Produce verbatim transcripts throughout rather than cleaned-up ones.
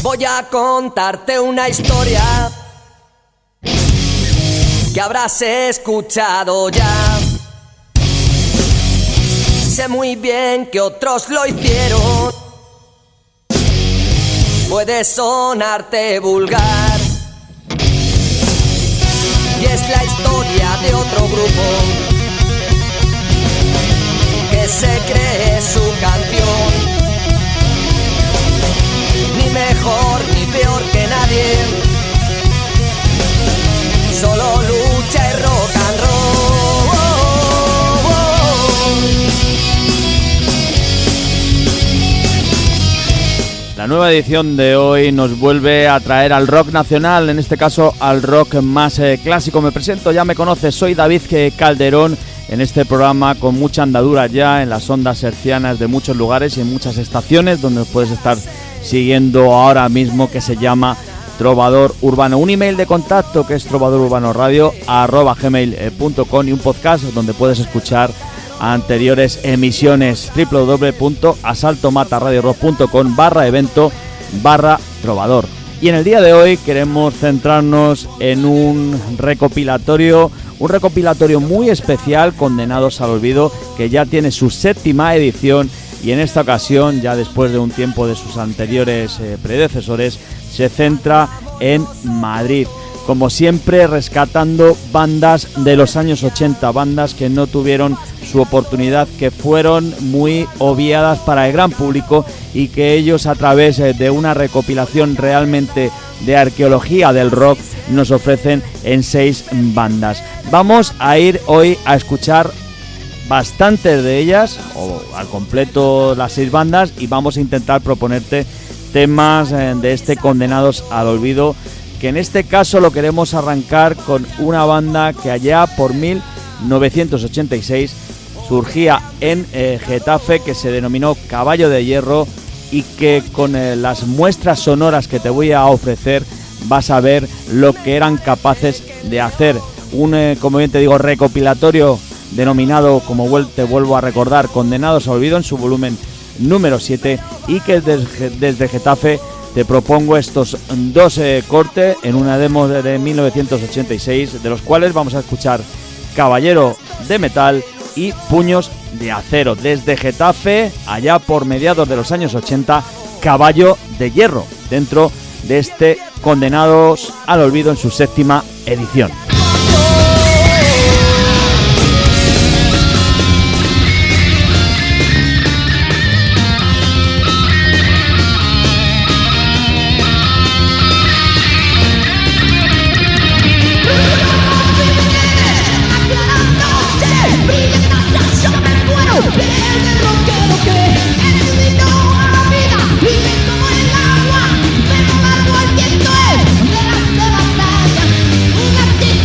Voy a contarte una historia que habrás escuchado ya. Sé muy bien que otros lo hicieron. Puede sonarte vulgar y es la historia de otro grupo que se cree su canción. Ni mejor ni peor que nadie, solo lucha y rock and roll. La nueva edición de hoy nos vuelve a traer al rock nacional, en este caso al rock más eh, clásico. Me presento, ya me conoces, soy David Calderón, en este programa con mucha andadura ya en las ondas hercianas de muchos lugares y en muchas estaciones donde puedes estar siguiendo ahora mismo, que se llama Trovador Urbano. Un email de contacto que es trovadorurbanoradio arroba gmail punto com y un podcast donde puedes escuchar anteriores emisiones, doble u doble u doble u punto asaltomataradiorock punto com barra evento barra trovador. Y en el día de hoy queremos centrarnos en un recopilatorio, un recopilatorio muy especial, Condenados al Olvido, que ya tiene su séptima edición y en esta ocasión, ya después de un tiempo de sus anteriores eh, predecesores, se centra en Madrid. Como siempre, rescatando bandas de los años ochenta, bandas que no tuvieron su oportunidad, que fueron muy obviadas para el gran público y que ellos, a través de una recopilación realmente de arqueología del rock, nos ofrecen en seis bandas. Vamos a ir hoy a escuchar bastantes de ellas, o al completo las seis bandas, y vamos a intentar proponerte temas de este Condenados al Olvido, que en este caso lo queremos arrancar con una banda que allá por mil novecientos ochenta y seis surgía en eh, Getafe, que se denominó Caballo de Hierro, y que con eh, las muestras sonoras que te voy a ofrecer vas a ver lo que eran capaces de hacer. Un, eh, como bien te digo, recopilatorio denominado, como te vuelvo a recordar, Condenados al Olvido, en su volumen número siete, y que desde, desde Getafe te propongo estos dos eh, cortes en una demo de mil novecientos ochenta y seis, de los cuales vamos a escuchar Caballero de Metal y Puños de Acero. Desde Getafe, allá por mediados de los años ochenta, Caballo de Hierro, dentro de este Condenados al Olvido en su séptima edición. Una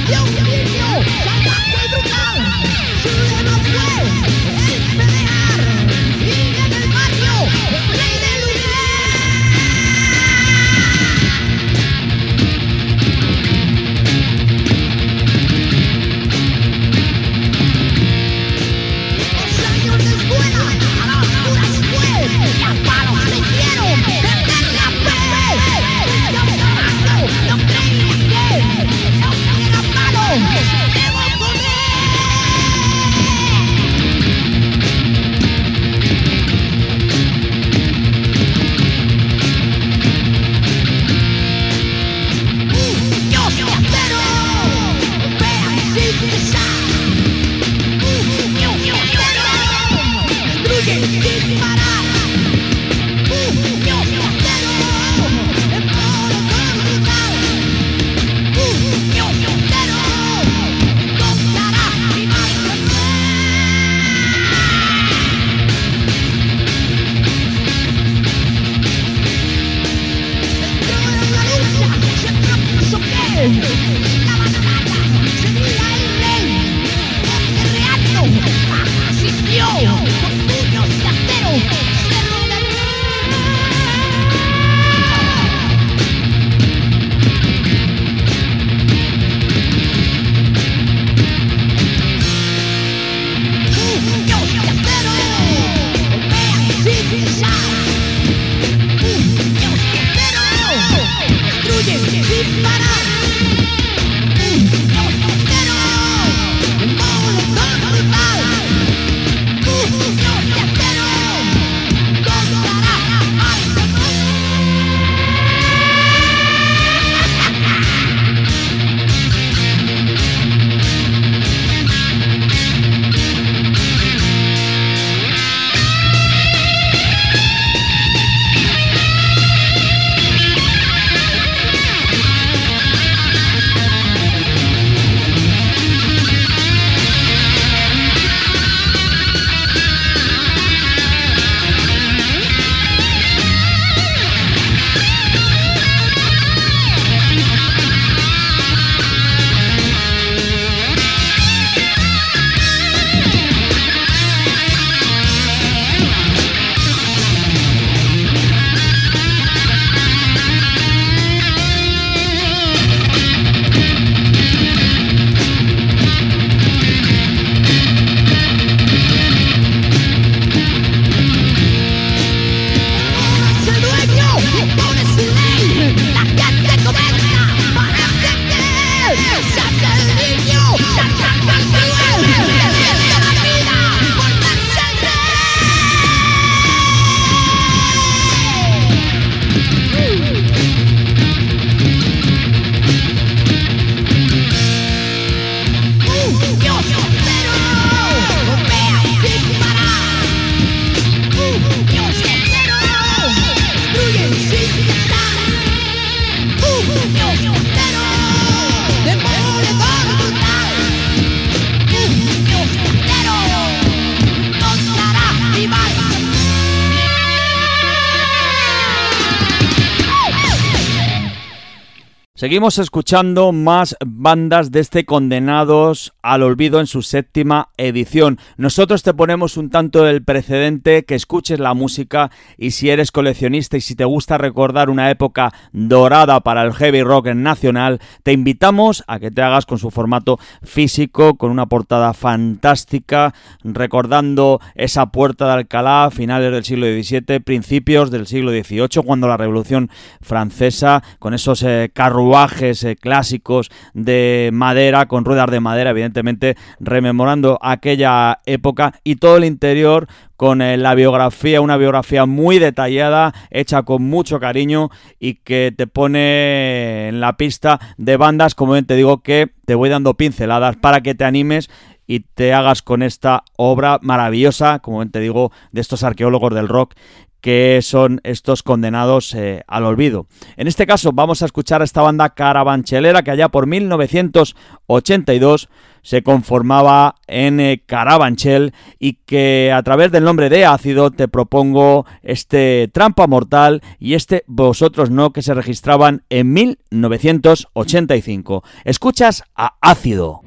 Seguimos escuchando más bandas de este Condenados al Olvido en su séptima edición. Nosotros te ponemos un tanto el precedente, que escuches la música, y si eres coleccionista y si te gusta recordar una época dorada para el heavy rock nacional, te invitamos a que te hagas con su formato físico, con una portada fantástica, recordando esa Puerta de Alcalá, finales del siglo diecisiete, principios del siglo dieciocho, cuando la Revolución Francesa, con esos eh, carruajes eh, clásicos de madera, con ruedas de madera, evidentemente rememorando aquella época, y todo el interior con eh, la biografía, una biografía muy detallada, hecha con mucho cariño y que te pone en la pista de bandas, como bien te digo, que te voy dando pinceladas para que te animes y te hagas con esta obra maravillosa, como bien te digo, de estos arqueólogos del rock, que son estos condenados eh, al olvido. En este caso vamos a escuchar a esta banda carabanchelera que allá por mil novecientos ochenta y dos se conformaba en eh, Carabanchel y que a través del nombre de Ácido te propongo este Trampa Mortal y este Vosotros No, que se registraban en mil novecientos ochenta y cinco. Escuchas a Ácido.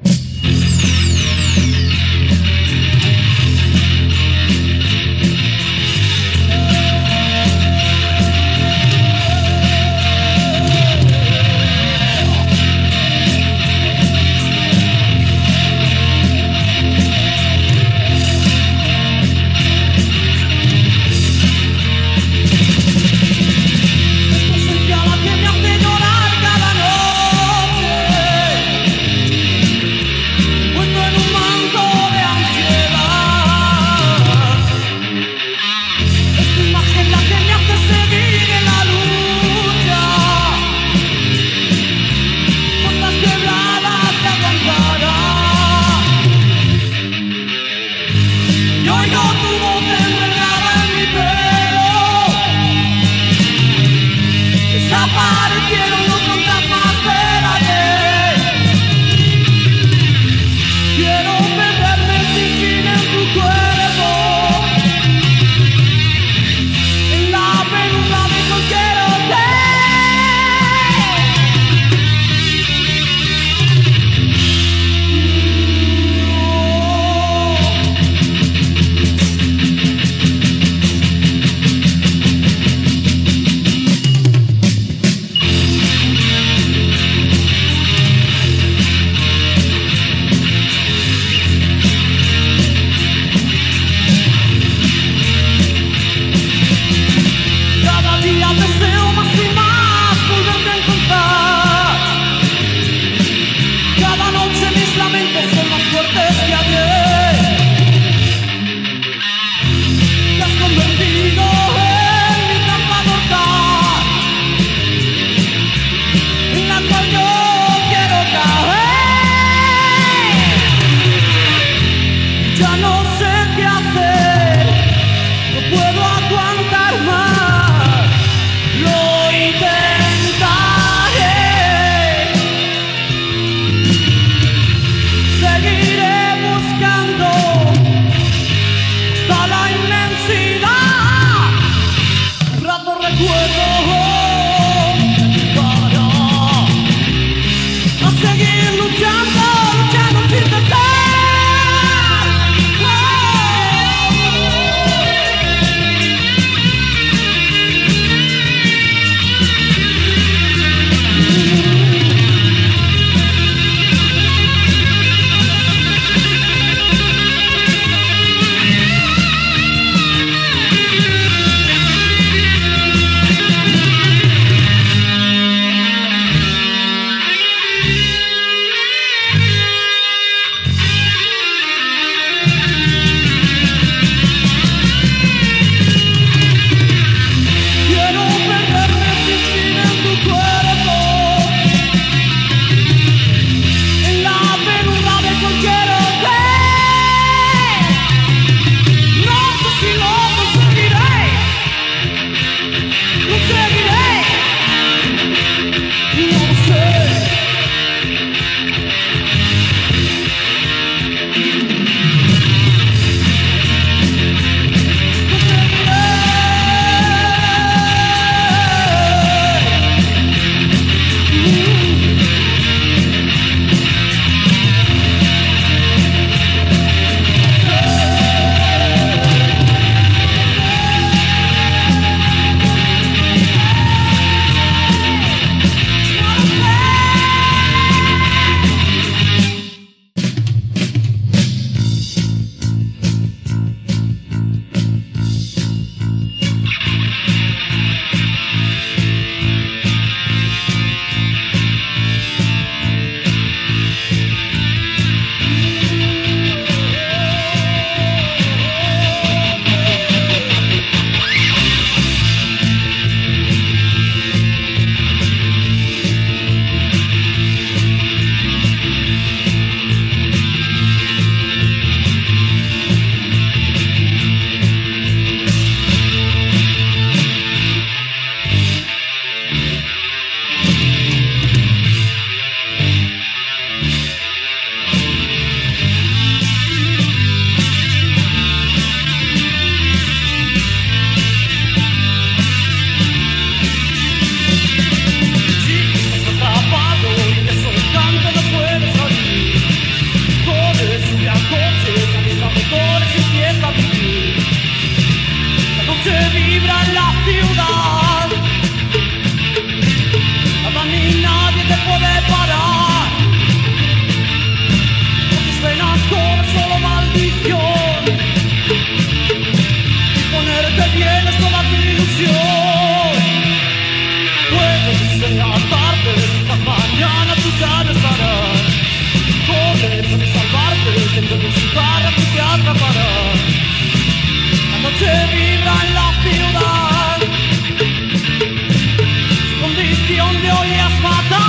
le oyes matar.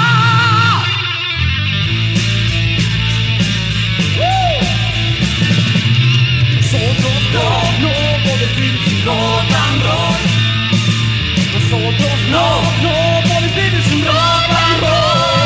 ¡Uh! Nosotros no, no podemos vivir sin rock and roll. Nosotros no, no podemos vivir sin rock and roll.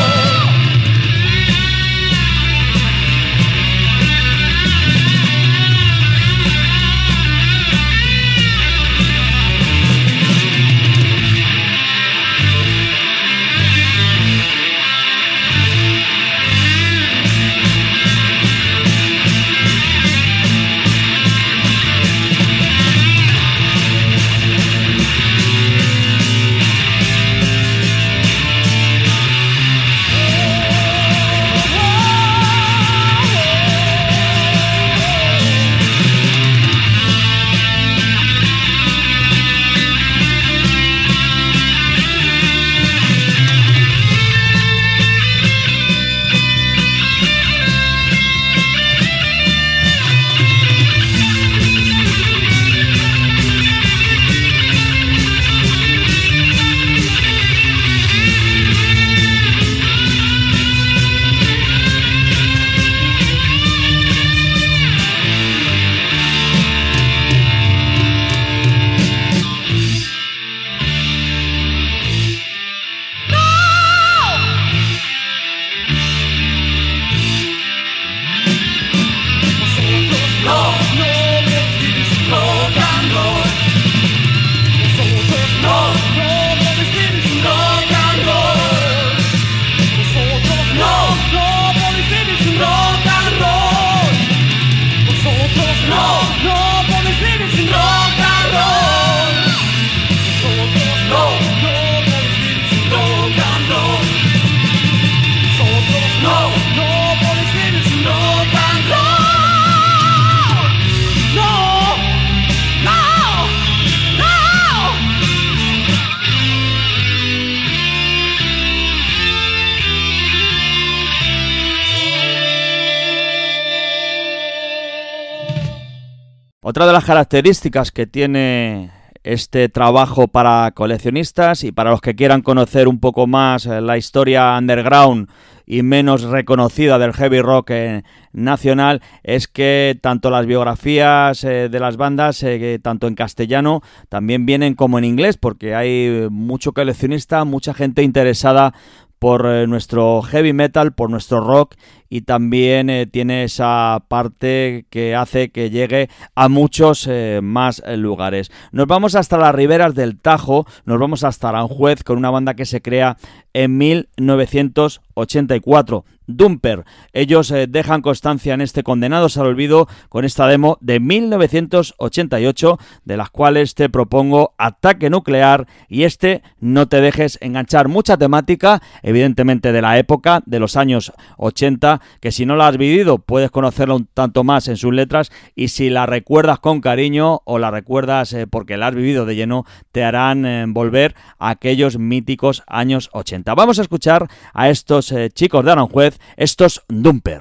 Otra de las características que tiene este trabajo para coleccionistas y para los que quieran conocer un poco más la historia underground y menos reconocida del heavy rock eh, nacional es que tanto las biografías eh, de las bandas, eh, tanto en castellano, también vienen como en inglés, porque hay mucho coleccionista, mucha gente interesada por eh, nuestro heavy metal, por nuestro rock, y también eh, tiene esa parte que hace que llegue a muchos eh, más eh, lugares. Nos vamos hasta las riberas del Tajo, nos vamos hasta Aranjuez con una banda que se crea en mil novecientos ochenta y cuatro, Dumper. Ellos eh, dejan constancia en este Condenados al Olvido con esta demo de mil novecientos ochenta y ocho, de las cuales te propongo Ataque Nuclear y este No te dejes enganchar. Mucha temática, evidentemente de la época, de los años ochenta, que si no la has vivido puedes conocerla un tanto más en sus letras, y si la recuerdas con cariño o la recuerdas eh, porque la has vivido de lleno, te harán eh, volver a aquellos míticos años ochenta. Vamos a escuchar a estos eh, chicos de Aranjuez, estos Dumper.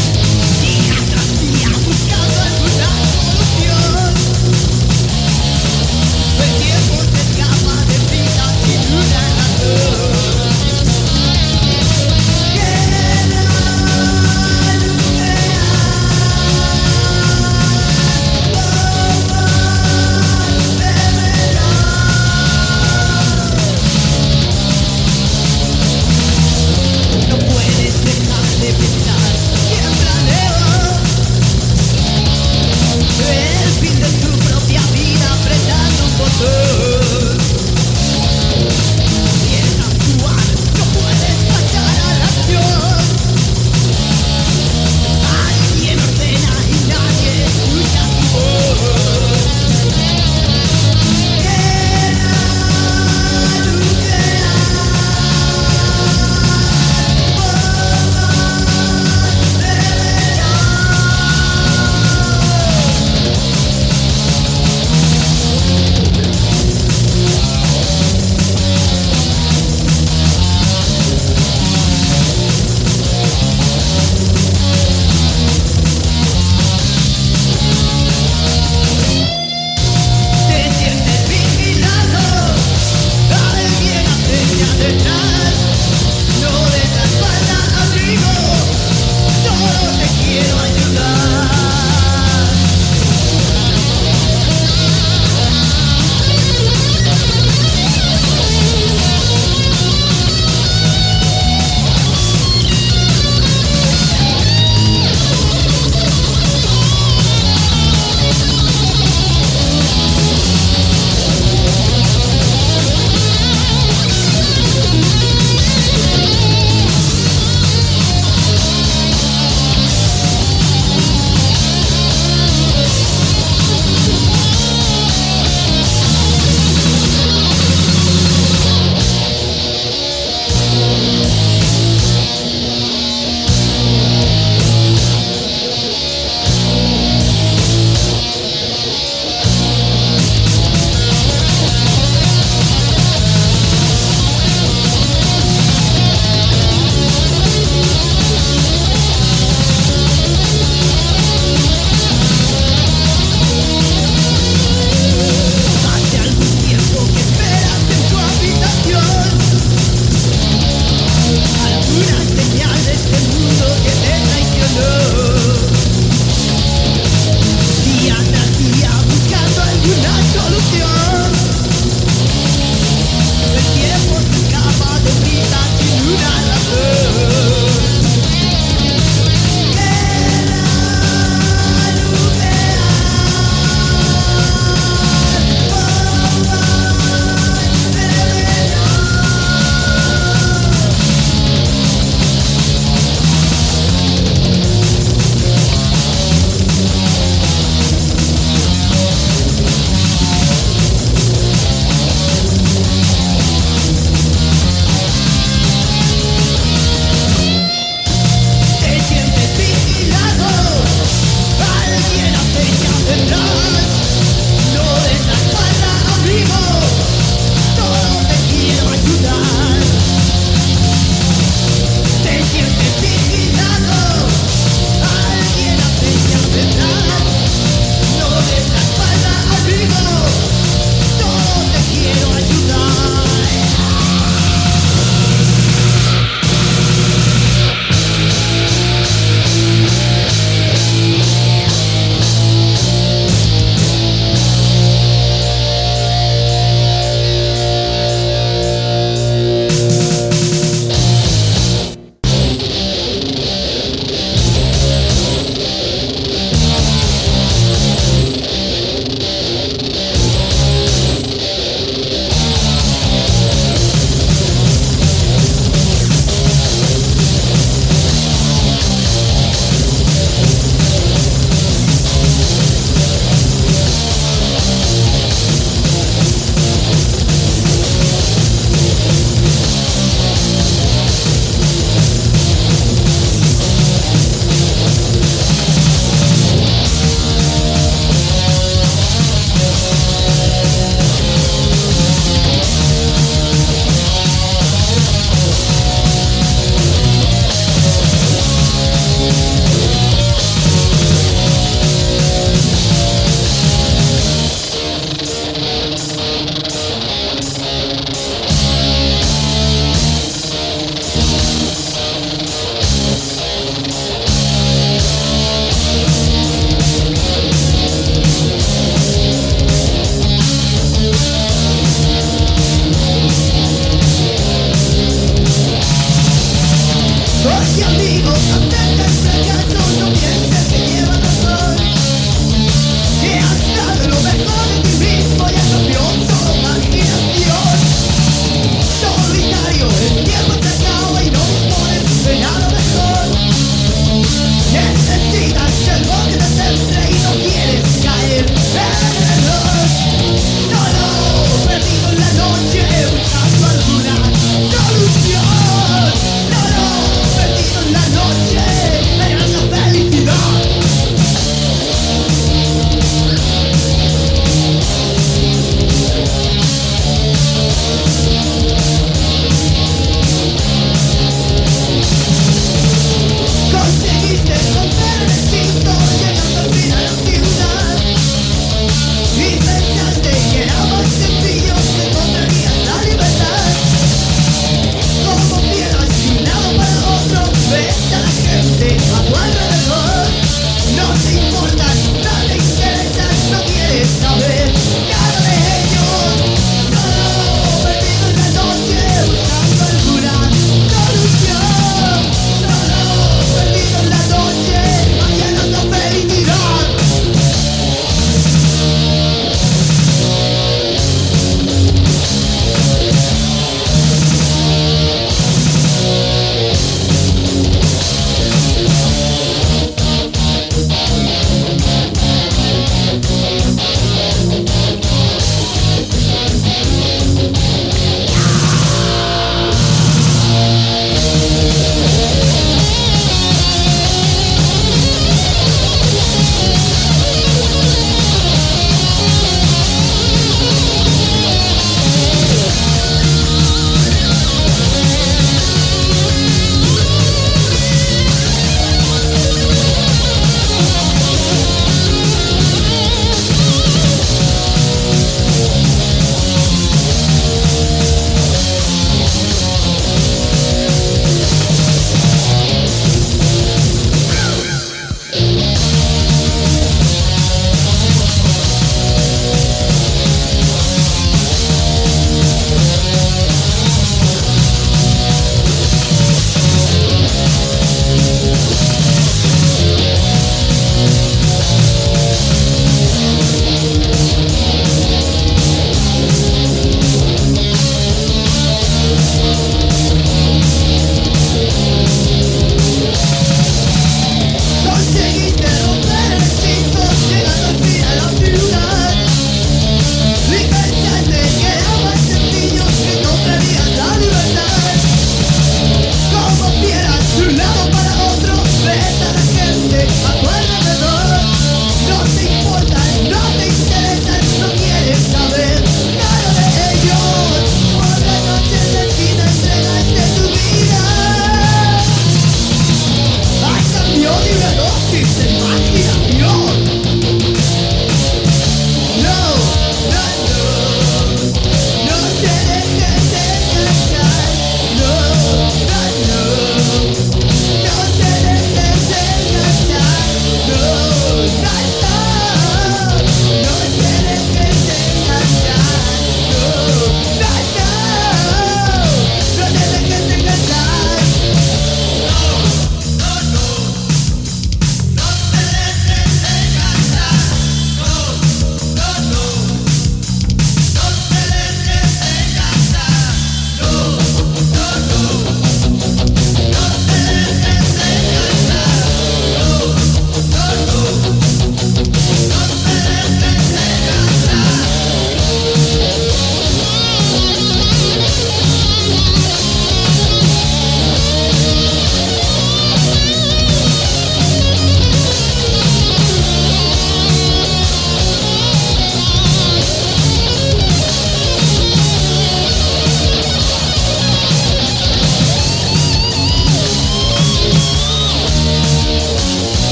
Día tras día buscando alguna solución.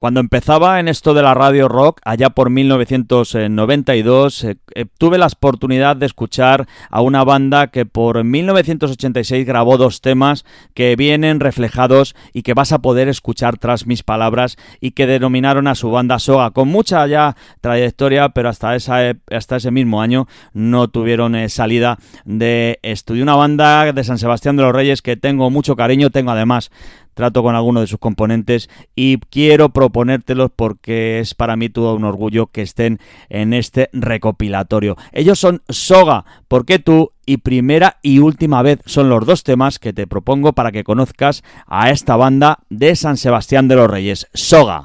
Cuando empezaba en esto de la radio rock, allá por mil novecientos noventa y dos, eh, eh, tuve la oportunidad de escuchar a una banda que por mil novecientos ochenta y seis grabó dos temas que vienen reflejados y que vas a poder escuchar tras mis palabras, y que denominaron a su banda Soga, con mucha ya trayectoria, pero hasta, esa, hasta ese mismo año no tuvieron eh, salida de estudio. Una banda de San Sebastián de los Reyes que tengo mucho cariño, tengo además trato con alguno de sus componentes y quiero proponértelos porque es para mí todo un orgullo que estén en este recopilatorio. Ellos son Soga, ¿Por qué tú? Y Primera y Última Vez son los dos temas que te propongo para que conozcas a esta banda de San Sebastián de los Reyes, Soga.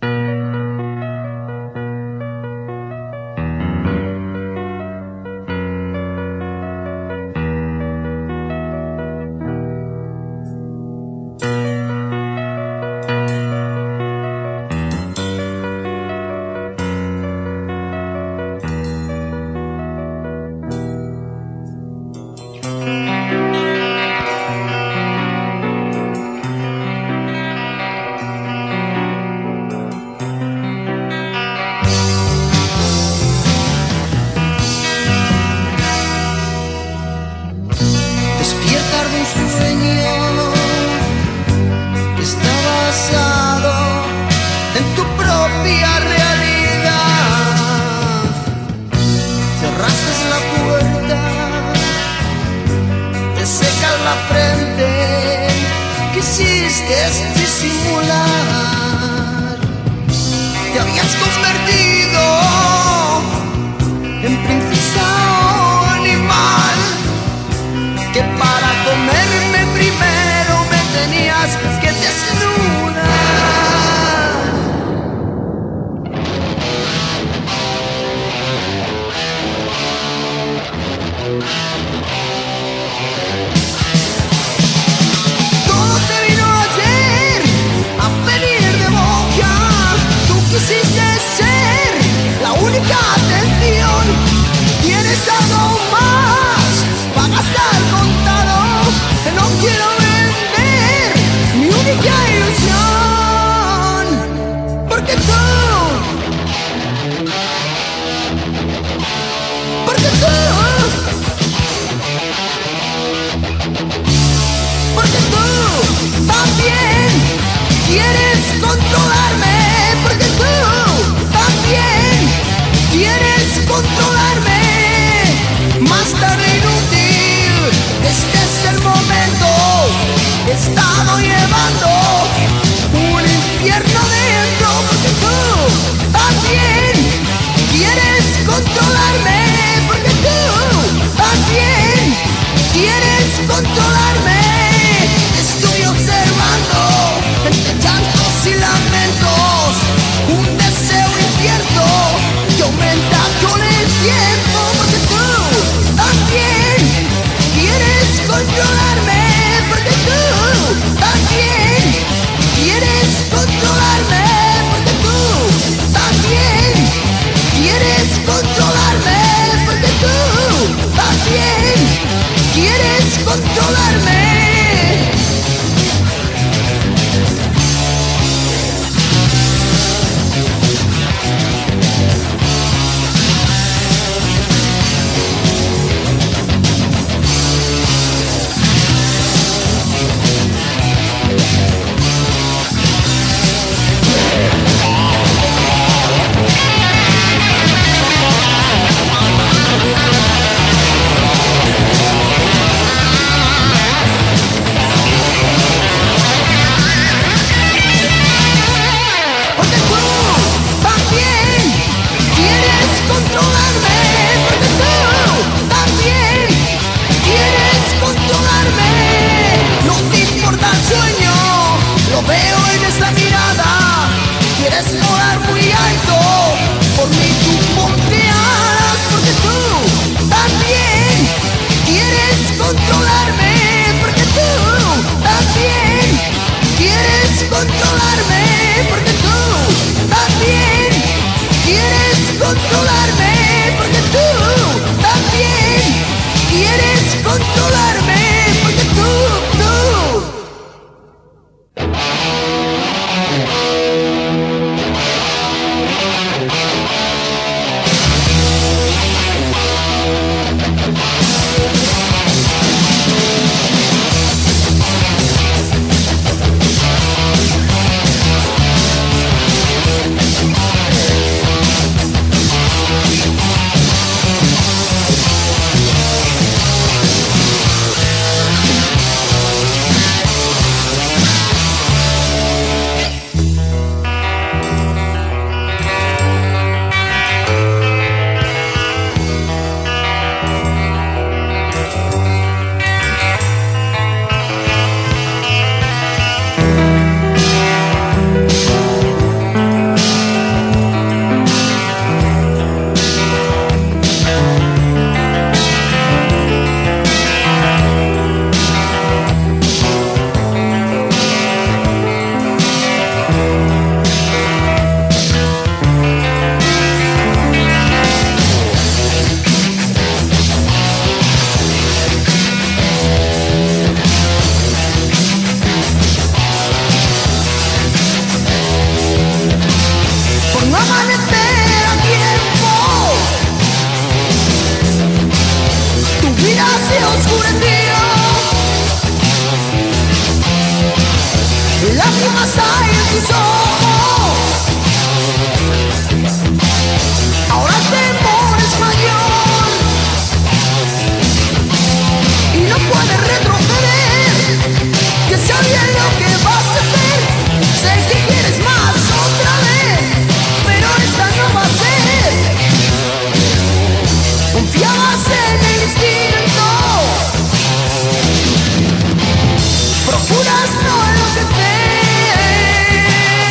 Controlarme, porque tú también quieres controlarme. lágrimas hay en tus ojos. Ahora el temor es mayor y no puedes retroceder. Ya sabía lo que vas a hacer. Sé que quieres más otra vez, pero esta no va a ser. Confiabas en el instinto, procuras no enloquecer.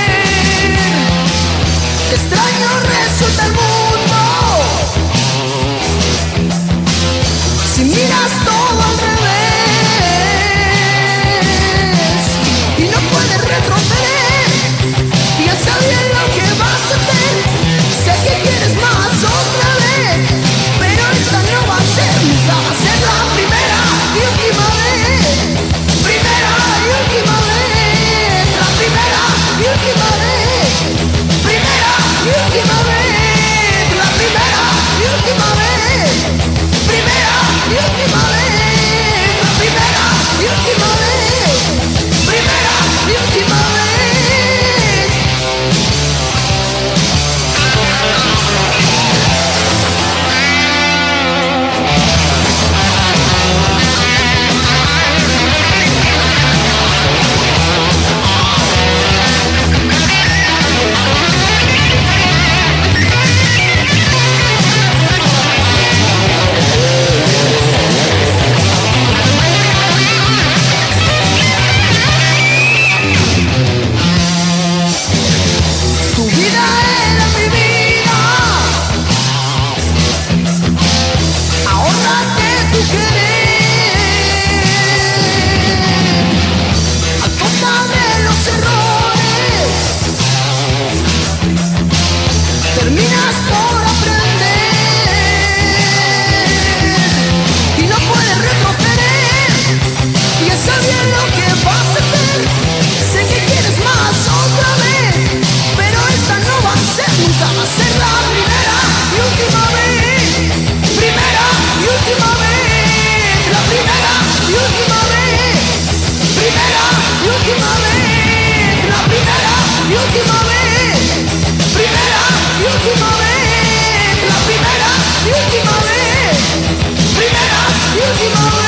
Qué extraño resulta el mundo si miras todo al revés y no puedes retroceder. Ya sabía lo que vas a hacer. Sé que quieres más otra vez, pero esta no va a ser, nunca va a ser la primera y última vez. Primera y última vez. La primera y última vez. Primera y última vez. La primera y última vez. Primera y última vez. La primera y última vez. Primera y última vez. Tu vida era mi vida. Ahórrate tu querer. A costa de los errores terminas por aprender y no puedes retroceder. Ya sabía lo que vas a hacer. Sé que quieres más otra vez, pero esta no va a ser, nunca va a ser la primera y última vez. Primera y última vez. La primera y última vez. Primera y última vez. La primera y última vez. Primera y última vez. La primera y última vez. Primera y última vez.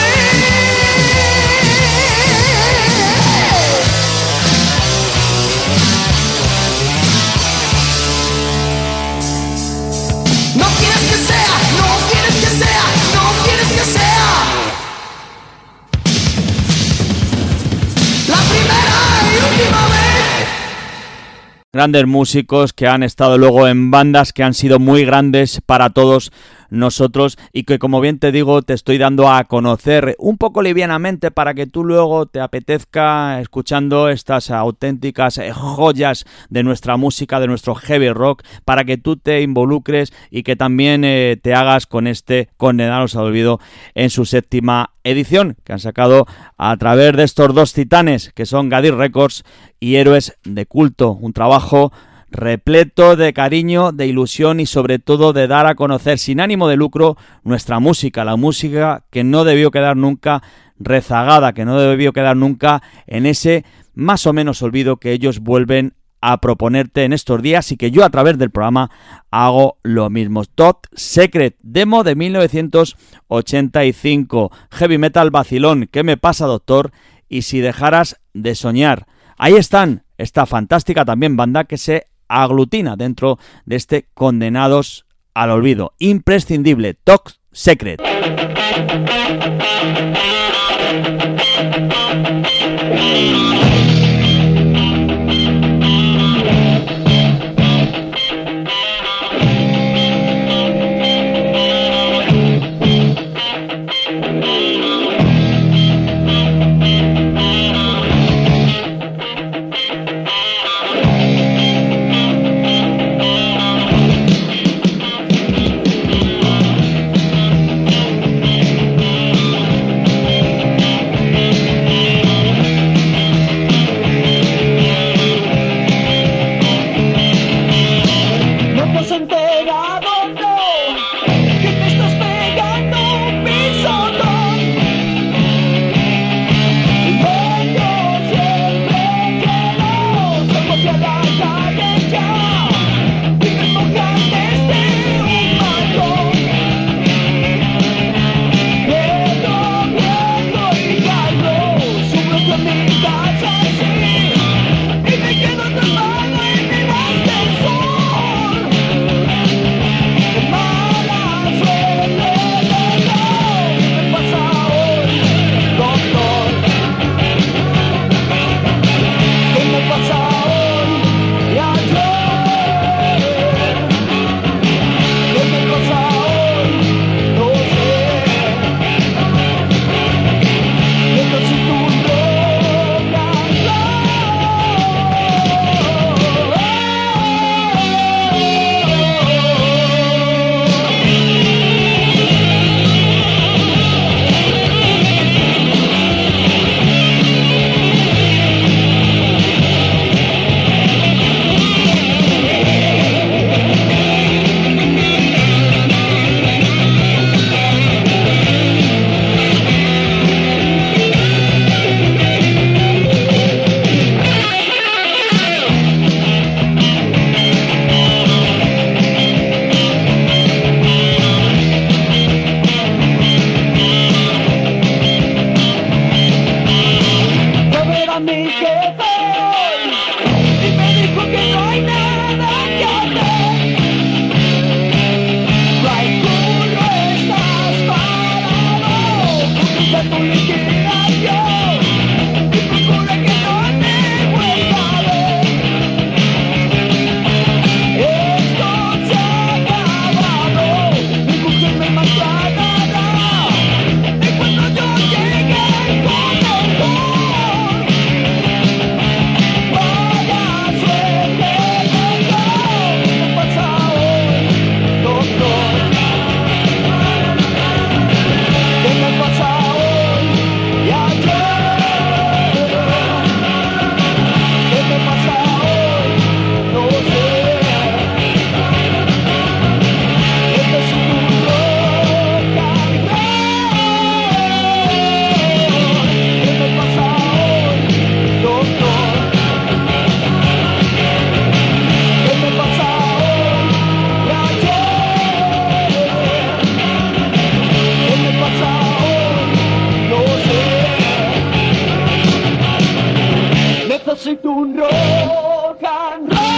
No quieres que sea, no quieres que sea, no quieres que sea la primera y última vez. Grandes músicos que han estado luego en bandas que han sido muy grandes para todos nosotros y que, como bien te digo, te estoy dando a conocer un poco livianamente para que tú luego te apetezca escuchando estas auténticas joyas de nuestra música, de nuestro heavy rock, para que tú te involucres y que también eh, te hagas con este Condenados al Olvido en su séptima edición, que han sacado a través de estos dos titanes que son Gadir Records y Héroes de Culto, un trabajo repleto de cariño, de ilusión y sobre todo de dar a conocer sin ánimo de lucro nuestra música, la música que no debió quedar nunca rezagada, que no debió quedar nunca en ese más o menos olvido que ellos vuelven a proponerte en estos días y que yo a través del programa hago lo mismo. Top Secret, demo de mil novecientos ochenta y cinco, heavy metal vacilón, ¿qué me pasa, doctor? Y si dejaras de soñar. Ahí están, esta fantástica también banda que se aglutina dentro de este Condenados al Olvido. Imprescindible, Top Secret. necesito un rock and roll.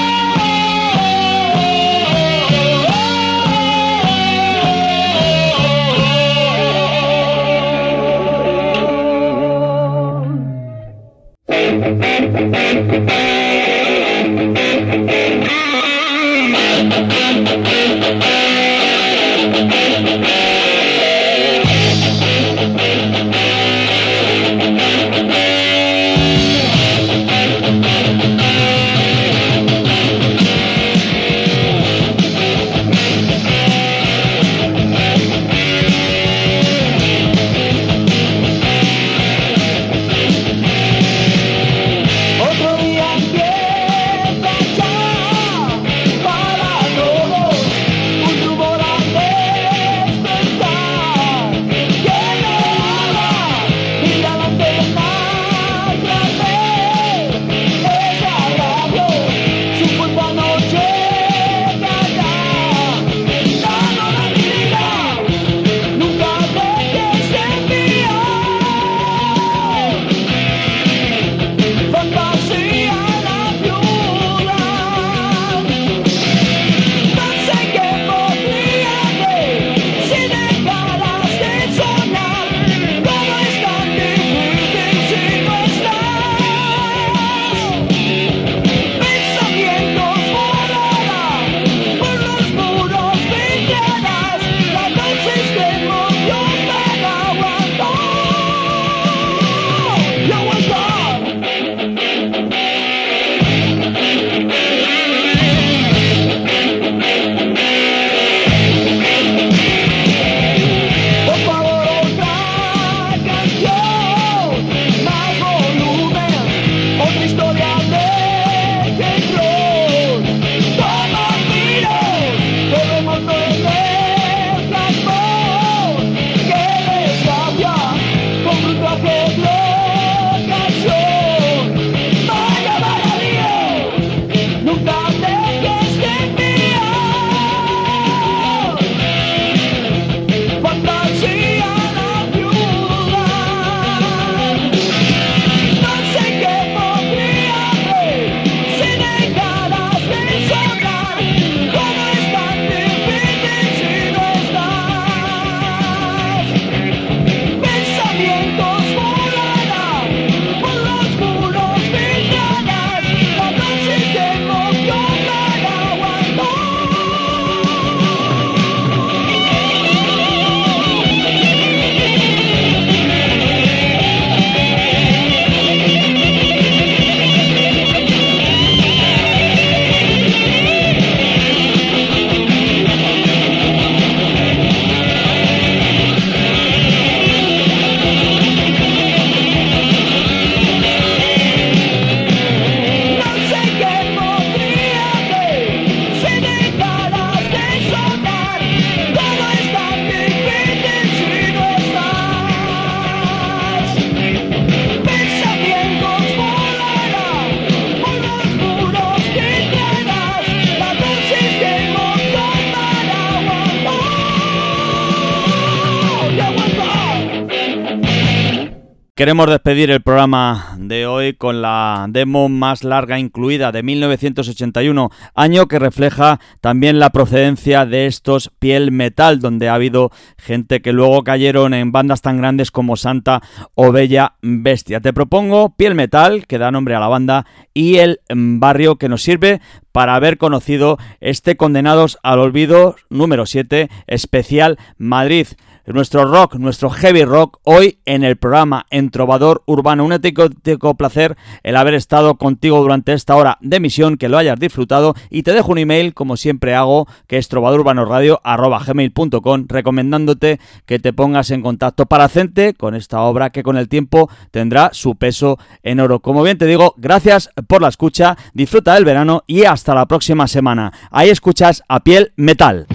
Queremos despedir el programa de hoy con la demo más larga incluida de mil novecientos ochenta y uno, año que refleja también la procedencia de estos Piel Metal, donde ha habido gente que luego cayeron en bandas tan grandes como Santa o Bella Bestia. Te propongo Piel Metal, que da nombre a la banda, y El Barrio, que nos sirve para haber conocido este Condenados al Olvido número siete, especial Madrid. Nuestro rock, nuestro heavy rock, hoy en el programa En Trovador Urbano. Un auténtico placer el haber estado contigo durante esta hora de emisión, que lo hayas disfrutado, y te dejo un email, como siempre hago, que es trovadorurbanoradio arroba gmail punto com, recomendándote que te pongas en contacto para hacerte con esta obra que con el tiempo tendrá su peso en oro. Como bien te digo, gracias por la escucha, disfruta del verano y hasta la próxima semana. Ahí escuchas a Piel Metal.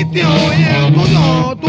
vistió y estudió.